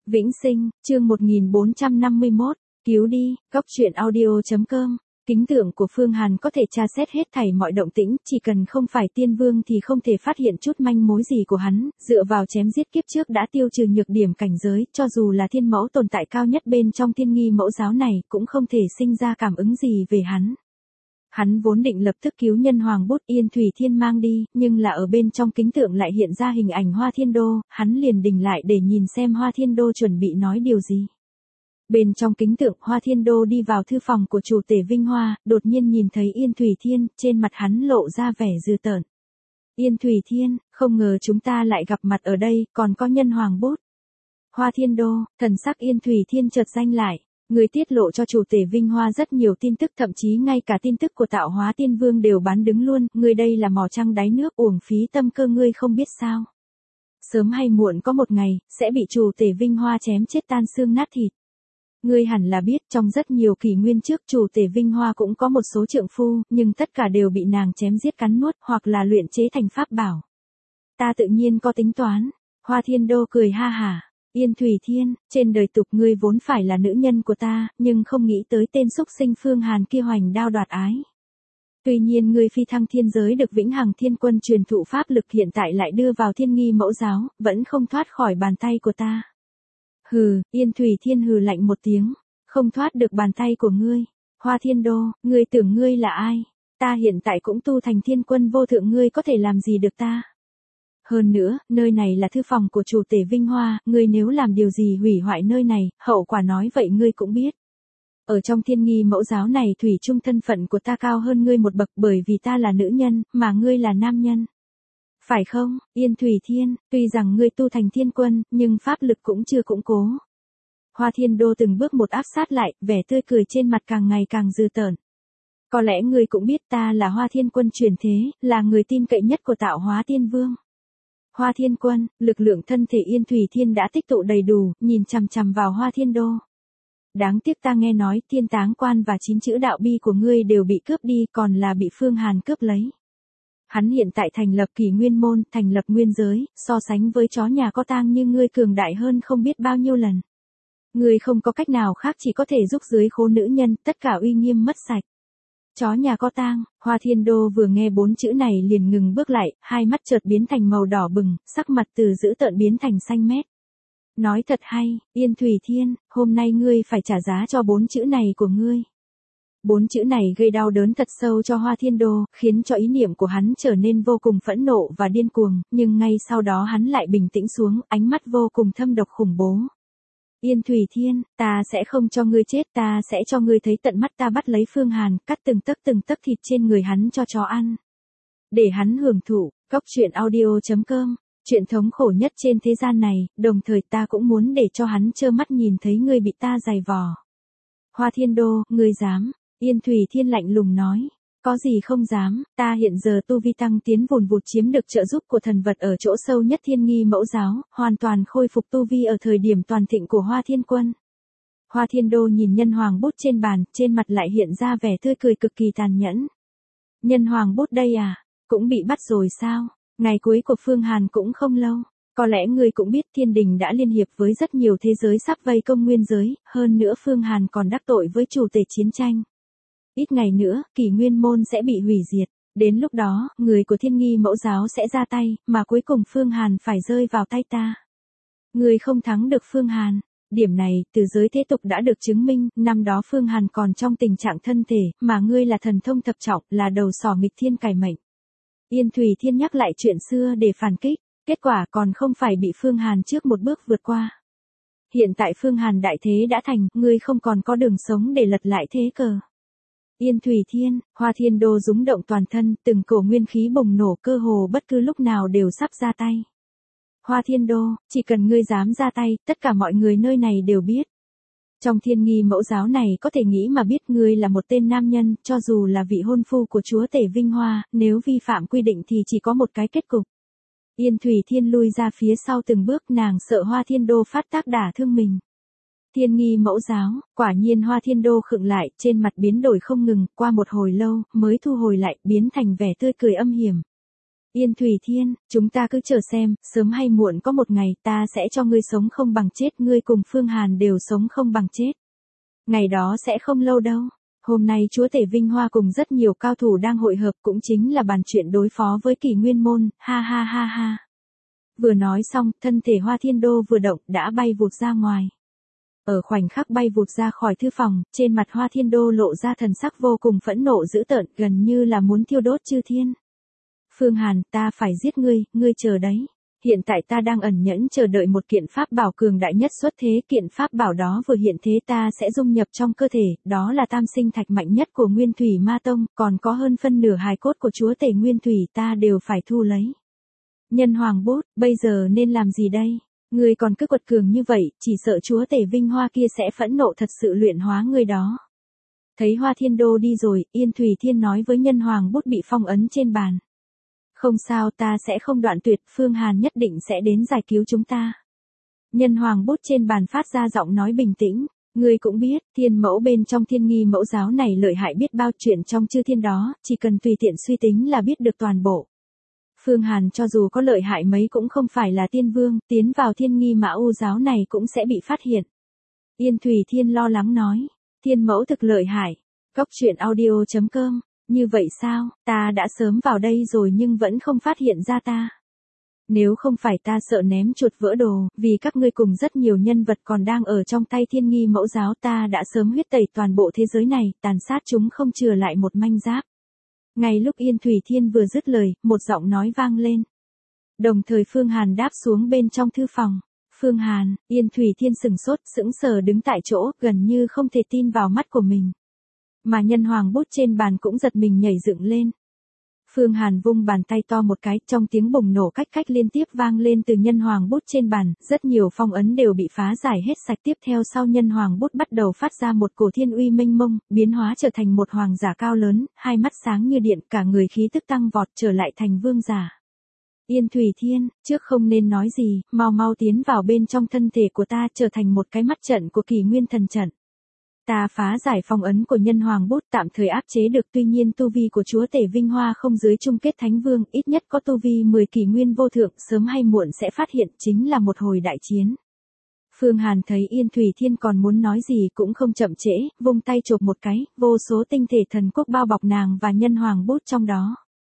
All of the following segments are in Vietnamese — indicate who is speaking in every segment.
Speaker 1: Vĩnh Sinh, chương 1451, cứu đi, góc truyện audio.com. Kính tượng của Phương Hàn có thể tra xét hết thảy mọi động tĩnh, chỉ cần không phải tiên vương thì không thể phát hiện chút manh mối gì của hắn, dựa vào chém giết kiếp trước đã tiêu trừ nhược điểm cảnh giới, cho dù là thiên mẫu tồn tại cao nhất bên trong thiên nghi mẫu giáo này, cũng không thể sinh ra cảm ứng gì về hắn. Hắn vốn định lập tức cứu nhân hoàng bút Yên Thủy Thiên mang đi, nhưng là ở bên trong kính tượng lại hiện ra hình ảnh Hoa Thiên Đô, hắn liền đình lại để nhìn xem Hoa Thiên Đô chuẩn bị nói điều gì. Bên trong kính tượng Hoa Thiên Đô đi vào thư phòng của chủ tể Vinh Hoa, đột nhiên nhìn thấy Yên Thủy Thiên, trên mặt hắn lộ ra vẻ dữ tợn. Yên Thủy Thiên, không ngờ chúng ta lại gặp mặt ở đây, còn có nhân hoàng bút. Hoa Thiên Đô, thần sắc Yên Thủy Thiên chợt danh lại. Người tiết lộ cho chủ tể Vinh Hoa rất nhiều tin tức, thậm chí ngay cả tin tức của Tạo Hóa Tiên Vương đều bán đứng luôn, ngươi đây là mò trăng đáy nước, uổng phí tâm cơ, ngươi không biết sao. Sớm hay muộn có một ngày, sẽ bị chủ tể Vinh Hoa chém chết tan xương nát thịt. Ngươi hẳn là biết, trong rất nhiều kỷ nguyên trước chủ tể Vinh Hoa cũng có một số trượng phu, nhưng tất cả đều bị nàng chém giết cắn nuốt, hoặc là luyện chế thành pháp bảo. Ta tự nhiên có tính toán. Hoa Thiên Đô cười ha hả. Yên Thủy Thiên, trên đời tục ngươi vốn phải là nữ nhân của ta, nhưng không nghĩ tới tên xúc sinh Phương Hàn kia hoành đao đoạt ái. Tuy nhiên ngươi phi thăng thiên giới được Vĩnh Hằng Thiên Quân truyền thụ pháp lực, hiện tại lại đưa vào thiên nghi mẫu giáo, vẫn không thoát khỏi bàn tay của ta. Hừ, Yên Thủy Thiên hừ lạnh một tiếng, không thoát được bàn tay của ngươi. Hoa Thiên Đô, ngươi tưởng ngươi là ai? Ta hiện tại cũng tu thành thiên quân vô thượng, ngươi có thể làm gì được ta? Hơn nữa, nơi này là thư phòng của chủ tể Vinh Hoa, ngươi nếu làm điều gì hủy hoại nơi này, hậu quả nói vậy ngươi cũng biết. Ở trong thiên nghi mẫu giáo này thủy chung thân phận của ta cao hơn ngươi một bậc, bởi vì ta là nữ nhân, mà ngươi là nam nhân. Phải không, Yên Thủy Thiên, tuy rằng ngươi tu thành thiên quân, nhưng pháp lực cũng chưa củng cố. Hoa Thiên Đô từng bước một áp sát lại, vẻ tươi cười trên mặt càng ngày càng dữ tợn. Có lẽ ngươi cũng biết ta là Hoa Thiên Quân truyền thế, là người tin cậy nhất của Tạo Hóa Tiên Vương. Hoa Thiên Quân, lực lượng thân thể Yên Thủy Thiên đã tích tụ đầy đủ, nhìn chằm chằm vào Hoa Thiên Đô. Đáng tiếc ta nghe nói Thiên Táng Quan và 9 chữ đạo bi của ngươi đều bị cướp đi, còn là bị Phương Hàn cướp lấy. Hắn hiện tại thành lập Kỷ Nguyên Môn, thành lập nguyên giới, so sánh với chó nhà có tang như ngươi cường đại hơn không biết bao nhiêu lần. Ngươi không có cách nào khác, chỉ có thể giúp dưới khố nữ nhân, tất cả uy nghiêm mất sạch. Chó nhà có tang, Hoa Thiên Đô vừa nghe 4 chữ này liền ngừng bước lại, hai mắt chợt biến thành màu đỏ bừng, sắc mặt từ dữ tợn biến thành xanh mét. Nói thật hay, Yên Thủy Thiên, hôm nay ngươi phải trả giá cho 4 chữ này của ngươi. 4 chữ này gây đau đớn thật sâu cho Hoa Thiên Đô, khiến cho ý niệm của hắn trở nên vô cùng phẫn nộ và điên cuồng, nhưng ngay sau đó hắn lại bình tĩnh xuống, ánh mắt vô cùng thâm độc khủng bố. Yên Thủy Thiên, ta sẽ không cho ngươi chết, ta sẽ cho ngươi thấy tận mắt ta bắt lấy Phương Hàn, cắt từng tấc thịt trên người hắn cho chó ăn. Để hắn hưởng thụ, góc truyện audio.com, chuyện thống khổ nhất trên thế gian này, đồng thời ta cũng muốn để cho hắn trơ mắt nhìn thấy ngươi bị ta giày vò. Hoa Thiên Đô, ngươi dám? Yên Thủy Thiên lạnh lùng nói. Có gì không dám, ta hiện giờ tu vi tăng tiến vùn vụt, chiếm được trợ giúp của thần vật ở chỗ sâu nhất thiên nghi mẫu giáo, hoàn toàn khôi phục tu vi ở thời điểm toàn thịnh của Hoa Thiên Quân. Hoa Thiên Đô nhìn nhân hoàng bút trên bàn, trên mặt lại hiện ra vẻ tươi cười cực kỳ tàn nhẫn. Nhân hoàng bút đây à, cũng bị bắt rồi sao? Ngày cuối của Phương Hàn cũng không lâu. Có lẽ ngươi cũng biết thiên đình đã liên hiệp với rất nhiều thế giới sắp vây công nguyên giới, hơn nữa Phương Hàn còn đắc tội với chủ tể chiến tranh. Ít ngày nữa, Kỷ Nguyên Môn sẽ bị hủy diệt. Đến lúc đó, người của thiên nghi mẫu giáo sẽ ra tay, mà cuối cùng Phương Hàn phải rơi vào tay ta. Ngươi không thắng được Phương Hàn. Điểm này, từ giới thế tục đã được chứng minh, năm đó Phương Hàn còn trong tình trạng thân thể, mà ngươi là thần thông thập trọng, là đầu sỏ nghịch thiên cải mệnh. Yên Thủy Thiên nhắc lại chuyện xưa để phản kích, kết quả còn không phải bị Phương Hàn trước một bước vượt qua. Hiện tại Phương Hàn đại thế đã thành, ngươi không còn có đường sống để lật lại thế cờ. Yên Thủy Thiên, Hoa Thiên Đô rúng động toàn thân, từng cổ nguyên khí bùng nổ, cơ hồ bất cứ lúc nào đều sắp ra tay. Hoa Thiên Đô, chỉ cần ngươi dám ra tay, tất cả mọi người nơi này đều biết. Trong thiên nghi mẫu giáo này có thể nghĩ mà biết ngươi là một tên nam nhân, cho dù là vị hôn phu của chúa tể Vinh Hoa, nếu vi phạm quy định thì chỉ có một cái kết cục. Yên Thủy Thiên lui ra phía sau từng bước, nàng sợ Hoa Thiên Đô phát tác đả thương mình. Thiên nghi mẫu giáo, quả nhiên Hoa Thiên Đô khựng lại, trên mặt biến đổi không ngừng, qua một hồi lâu, mới thu hồi lại, biến thành vẻ tươi cười âm hiểm. Yên Thủy Thiên, chúng ta cứ chờ xem, sớm hay muộn có một ngày ta sẽ cho ngươi sống không bằng chết, ngươi cùng Phương Hàn đều sống không bằng chết. Ngày đó sẽ không lâu đâu. Hôm nay chúa tể Vinh Hoa cùng rất nhiều cao thủ đang hội hợp, cũng chính là bàn chuyện đối phó với Kỷ Nguyên Môn, ha ha ha ha. Vừa nói xong, thân thể Hoa Thiên Đô vừa động đã bay vụt ra ngoài. Ở khoảnh khắc bay vụt ra khỏi thư phòng, trên mặt Hoa Thiên Đô lộ ra thần sắc vô cùng phẫn nộ dữ tợn, gần như là muốn thiêu đốt chư thiên. Phương Hàn, ta phải giết ngươi, ngươi chờ đấy. Hiện tại ta đang ẩn nhẫn chờ đợi một kiện pháp bảo cường đại nhất xuất thế, kiện pháp bảo đó vừa hiện thế ta sẽ dung nhập trong cơ thể, đó là tam sinh thạch mạnh nhất của Nguyên Thủy Ma Tông, còn có hơn phân nửa hài cốt của chúa tể Nguyên Thủy ta đều phải thu lấy. Nhân Hoàng Bút, bây giờ nên làm gì đây? Ngươi còn cứ quật cường như vậy, chỉ sợ chúa tể Vinh Hoa kia sẽ phẫn nộ thật sự luyện hóa ngươi đó. Thấy Hoa Thiên Đô đi rồi, Yên Thủy Thiên nói với Nhân Hoàng Bút bị phong ấn trên bàn. Không sao, ta sẽ không đoạn tuyệt, Phương Hàn nhất định sẽ đến giải cứu chúng ta. Nhân Hoàng Bút trên bàn phát ra giọng nói bình tĩnh, ngươi cũng biết, thiên mẫu bên trong Thiên Nghi mẫu giáo này lợi hại biết bao chuyện trong chư thiên đó, chỉ cần tùy tiện suy tính là biết được toàn bộ. Phương Hàn cho dù có lợi hại mấy cũng không phải là tiên vương, tiến vào Thiên Nghi Mã U giáo này cũng sẽ bị phát hiện. Yên Thủy Thiên lo lắng nói, thiên mẫu thực lợi hại. Cóc truyện audio.com. Như vậy sao, ta đã sớm vào đây rồi nhưng vẫn không phát hiện ra ta. Nếu không phải ta sợ ném chuột vỡ đồ, vì các ngươi cùng rất nhiều nhân vật còn đang ở trong tay Thiên Nghi mẫu giáo ta đã sớm huyết tẩy toàn bộ thế giới này, tàn sát chúng không chừa lại một manh giáp. Ngay lúc Yên Thủy Thiên vừa dứt lời, một giọng nói vang lên. Đồng thời Phương Hàn đáp xuống bên trong thư phòng. Phương Hàn, Yên Thủy Thiên sững sốt, sững sờ đứng tại chỗ, gần như không thể tin vào mắt của mình. Mà Nhân Hoàng Bút trên bàn cũng giật mình nhảy dựng lên. Phương Hàn vung bàn tay to một cái, trong tiếng bùng nổ cách cách liên tiếp vang lên từ Nhân Hoàng Bút trên bàn, rất nhiều phong ấn đều bị phá giải hết sạch. Tiếp theo sau Nhân Hoàng Bút bắt đầu phát ra một cổ thiên uy mênh mông, biến hóa trở thành một hoàng giả cao lớn, hai mắt sáng như điện, cả người khí tức tăng vọt trở lại thành vương giả. Yên Thủy Thiên, trước không nên nói gì, mau mau tiến vào bên trong thân thể của ta trở thành một cái mắt trận của Kỷ Nguyên Thần trận. Ta phá giải phong ấn của Nhân Hoàng Bút tạm thời áp chế được, tuy nhiên tu vi của chúa tể Vinh Hoa không dưới chung kết thánh vương, ít nhất có tu vi 10 kỷ nguyên vô thượng, sớm hay muộn sẽ phát hiện, chính là một hồi đại chiến. Phương Hàn thấy Yên Thủy Thiên còn muốn nói gì cũng không chậm trễ, vung tay chộp một cái, vô số tinh thể thần quốc bao bọc nàng và Nhân Hoàng Bút trong đó.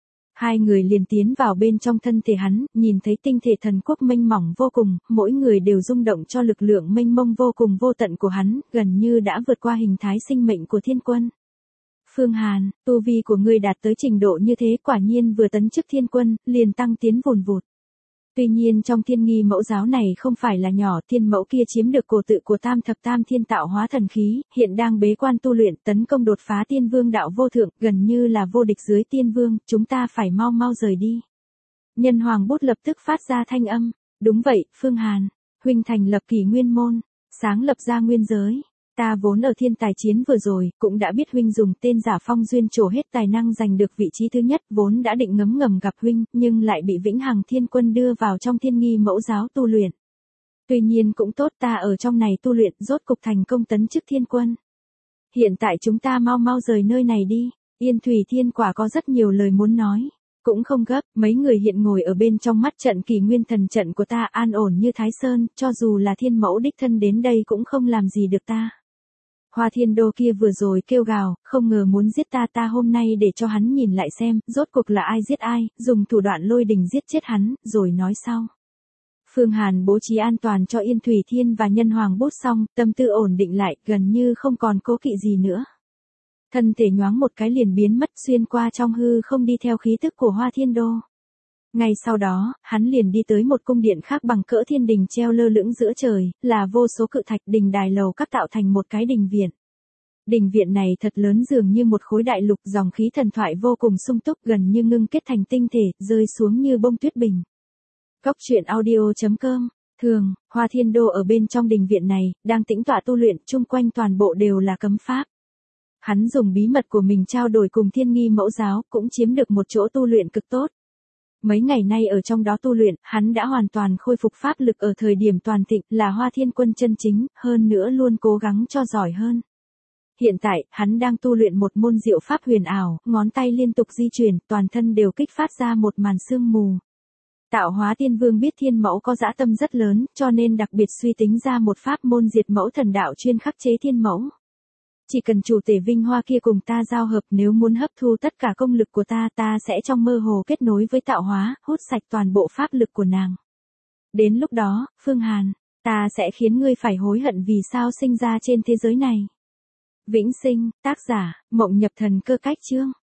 Speaker 1: Hai người liền tiến vào bên trong thân thể hắn, nhìn thấy tinh thể thần quốc mênh mỏng vô cùng, mỗi người đều rung động cho lực lượng mênh mông vô cùng vô tận của hắn, gần như đã vượt qua hình thái sinh mệnh của thiên quân. Phương Hàn, tu vi của ngươi đạt tới trình độ như thế, quả nhiên vừa tấn chức thiên quân, liền tăng tiến vùn vụt. Tuy nhiên trong Thiên Nghi mẫu giáo này không phải là nhỏ, thiên mẫu kia chiếm được cổ tự của tam thập tam thiên tạo hóa thần khí, hiện đang bế quan tu luyện tấn công đột phá tiên vương đạo vô thượng, gần như là vô địch dưới tiên vương, chúng ta phải mau mau rời đi. Nhân Hoàng Bút lập tức phát ra thanh âm, đúng vậy, Phương Hàn, huynh thành lập Kỷ Nguyên môn, sáng lập ra nguyên giới. Ta vốn ở thiên tài chiến vừa rồi, cũng đã biết huynh dùng tên giả Phong Duyên trổ hết tài năng giành được vị trí thứ nhất, vốn đã định ngấm ngầm gặp huynh, nhưng lại bị Vĩnh Hằng Thiên Quân đưa vào trong Thiên Nghi mẫu giáo tu luyện. Tuy nhiên cũng tốt, ta ở trong này tu luyện, rốt cục thành công tấn chức thiên quân. Hiện tại chúng ta mau mau rời nơi này đi. Yên Thủy Thiên quả có rất nhiều lời muốn nói. Cũng không gấp, mấy người hiện ngồi ở bên trong mắt trận Kỷ Nguyên thần trận của ta an ổn như Thái Sơn, cho dù là thiên mẫu đích thân đến đây cũng không làm gì được ta. Hoa Thiên Đô kia vừa rồi kêu gào, không ngờ muốn giết ta, ta hôm nay để cho hắn nhìn lại xem, rốt cuộc là ai giết ai, dùng thủ đoạn lôi đình giết chết hắn, rồi nói sau. Phương Hàn bố trí an toàn cho Yên Thủy Thiên và Nhân Hoàng Bút xong, tâm tư ổn định lại, gần như không còn cố kỵ gì nữa. Thân thể nhoáng một cái liền biến mất xuyên qua trong hư không đi theo khí tức của Hoa Thiên Đô. Ngay sau đó, hắn liền đi tới một cung điện khác bằng cỡ thiên đình treo lơ lửng giữa trời, là vô số cự thạch đình đài lầu các tạo thành một cái đình viện. Đình viện này thật lớn dường như một khối đại lục, dòng khí thần thoại vô cùng sung túc, gần như ngưng kết thành tinh thể, rơi xuống như bông tuyết bình. Cóc truyện audio.com. Thường, Hoa Thiên Đô ở bên trong đình viện này, đang tĩnh tọa tu luyện, chung quanh toàn bộ đều là cấm pháp. Hắn dùng bí mật của mình trao đổi cùng Thiên Nghi mẫu giáo, cũng chiếm được một chỗ tu luyện cực tốt. Mấy ngày nay ở trong đó tu luyện, hắn đã hoàn toàn khôi phục pháp lực ở thời điểm toàn thịnh, là Hoa Thiên Quân chân chính, hơn nữa luôn cố gắng cho giỏi hơn. Hiện tại, hắn đang tu luyện một môn diệu pháp huyền ảo, ngón tay liên tục di chuyển, toàn thân đều kích phát ra một màn sương mù. Tạo hóa tiên vương biết thiên mẫu có dã tâm rất lớn, cho nên đặc biệt suy tính ra một pháp môn diệt mẫu thần đạo chuyên khắc chế thiên mẫu. Chỉ cần chủ tể Vinh Hoa kia cùng ta giao hợp, nếu muốn hấp thu tất cả công lực của ta sẽ trong mơ hồ kết nối với tạo hóa, hút sạch toàn bộ pháp lực của nàng. Đến lúc đó, Phương Hàn, ta sẽ khiến ngươi phải hối hận vì sao sinh ra trên thế giới này. Vĩnh sinh, tác giả, Mộng Nhập Thần Cơ Cách Chương.